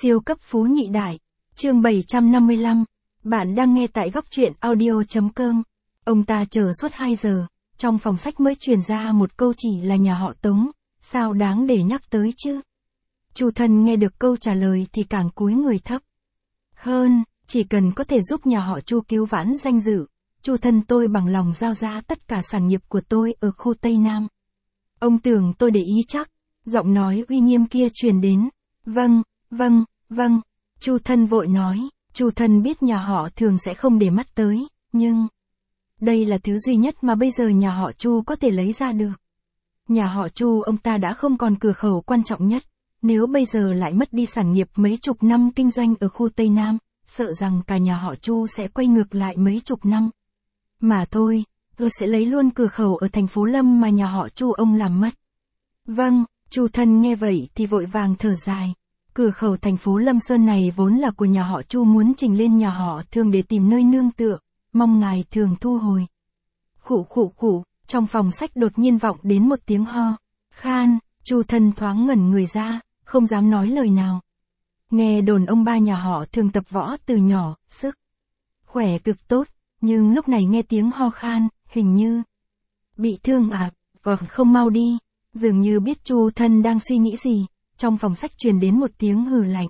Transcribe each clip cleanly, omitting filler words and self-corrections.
Siêu cấp phú nhị đại. Chương 755. Bạn đang nghe tại góc truyện audio.com. Ông ta chờ suốt 2 giờ, trong phòng sách mới truyền ra một câu chỉ là nhà họ Tống, sao đáng để nhắc tới chứ. Chu Thân nghe được câu trả lời thì càng cúi người thấp hơn, chỉ cần có thể giúp nhà họ Chu cứu vãn danh dự, Chu Thân tôi bằng lòng giao ra tất cả sản nghiệp của tôi ở khu Tây Nam. Ông tưởng tôi để ý chắc, giọng nói uy nghiêm kia truyền đến. Vâng, Chu Thân vội nói. Chu Thân biết nhà họ Thường sẽ không để mắt tới, nhưng đây là thứ duy nhất mà bây giờ nhà họ Chu có thể lấy ra được. Nhà họ Chu ông ta đã không còn cửa khẩu quan trọng nhất, nếu bây giờ lại mất đi sản nghiệp mấy chục năm kinh doanh ở khu Tây Nam, sợ rằng cả nhà họ Chu sẽ quay ngược lại mấy chục năm. Mà thôi, tôi sẽ lấy luôn cửa khẩu ở thành phố Lâm mà nhà họ Chu ông làm mất. Vâng, Chu Thân nghe vậy thì vội vàng thở dài. Cửa khẩu thành phố Lâm Sơn này vốn là của nhà họ Chu muốn trình lên nhà họ Thường để tìm nơi nương tựa, mong ngài Thường thu hồi. Khụ, trong phòng sách đột nhiên vọng đến một tiếng ho khan, Chu Thân thoáng ngẩn người ra, không dám nói lời nào. Nghe đồn ông ba nhà họ Thường tập võ từ nhỏ, sức khỏe cực tốt, nhưng lúc này nghe tiếng ho khan, hình như bị thương à, không mau đi. Dường như biết Chu Thân đang suy nghĩ gì, trong phòng sách truyền đến một tiếng hừ lạnh.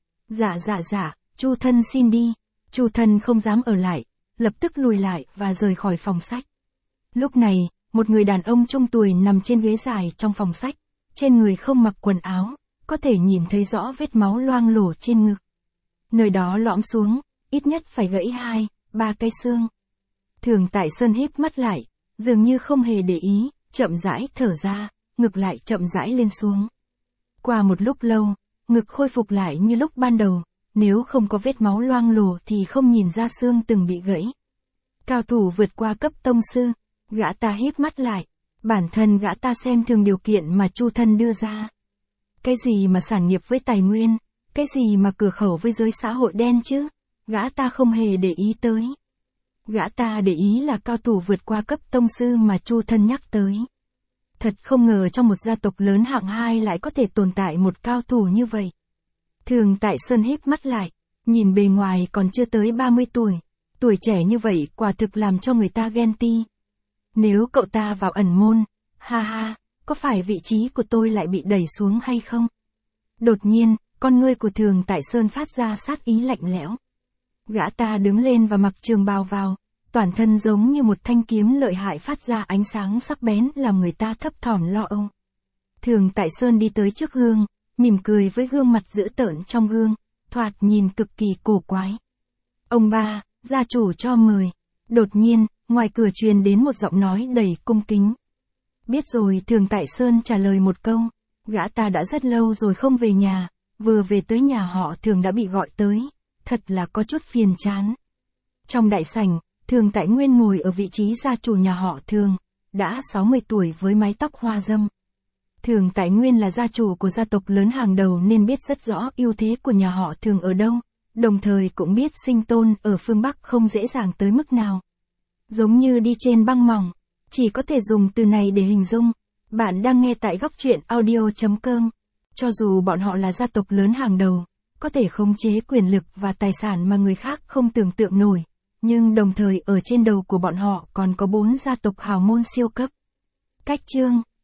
Dạ, Chu Thân xin đi. Chu Thân không dám ở lại, lập tức lùi lại và rời khỏi phòng sách. Lúc này, một người đàn ông trung tuổi nằm trên ghế dài trong phòng sách, trên người không mặc quần áo, có thể nhìn thấy rõ vết máu loang lổ trên ngực. Nơi đó lõm xuống, ít nhất phải gãy 2-3 cái xương. Thường Tại Sơn híp mắt lại, dường như không hề để ý, chậm rãi thở ra, ngực lại chậm rãi lên xuống. Qua một lúc lâu, ngực khôi phục lại như lúc ban đầu, nếu không có vết máu loang lổ thì không nhìn ra xương từng bị gãy. Cao thủ vượt qua cấp tông sư, gã ta híp mắt lại, bản thân gã ta xem thường điều kiện mà Chu Thân đưa ra. Cái gì mà sản nghiệp với tài nguyên, cái gì mà cửa khẩu với giới xã hội đen chứ, gã ta không hề để ý tới. Gã ta để ý là cao thủ vượt qua cấp tông sư mà Chu Thân nhắc tới. Thật không ngờ trong một gia tộc lớn hạng 2 lại có thể tồn tại một cao thủ như vậy. Thường Tại Sơn híp mắt lại, nhìn bề ngoài còn chưa tới 30 tuổi, tuổi trẻ như vậy quả thực làm cho người ta ghen ti. Nếu cậu ta vào ẩn môn, có phải vị trí của tôi lại bị đẩy xuống hay không? Đột nhiên, con ngươi của Thường Tại Sơn phát ra sát ý lạnh lẽo. Gã ta đứng lên và mặc trường bào vào, toàn thân giống như một thanh kiếm lợi hại phát ra ánh sáng sắc bén làm người ta thấp thỏm lo âu. Thường Tại Sơn đi tới trước gương, mỉm cười với gương mặt dữ tợn trong gương, thoạt nhìn cực kỳ cổ quái. Ông ba, gia chủ cho mời. Đột nhiên, ngoài cửa truyền đến một giọng nói đầy cung kính. Biết rồi, Thường Tại Sơn trả lời một câu, gã ta đã rất lâu rồi không về nhà, vừa về tới nhà họ Thường đã bị gọi tới, thật là có chút phiền chán. Trong đại sảnh, Thường Tại Nguyên ngồi ở vị trí gia chủ nhà họ Thường, đã 60 tuổi với mái tóc hoa râm. Thường Tại Nguyên là gia chủ của gia tộc lớn hàng đầu nên biết rất rõ ưu thế của nhà họ Thường ở đâu, đồng thời cũng biết sinh tồn ở phương Bắc không dễ dàng tới mức nào. Giống như đi trên băng mỏng, chỉ có thể dùng từ này để hình dung. Bạn đang nghe tại góc truyện audio.com. Cho dù bọn họ là gia tộc lớn hàng đầu, có thể khống chế quyền lực và tài sản mà người khác không tưởng tượng nổi, nhưng đồng thời ở trên đầu của bọn họ còn có 4 gia tộc hào môn siêu cấp. Cách chương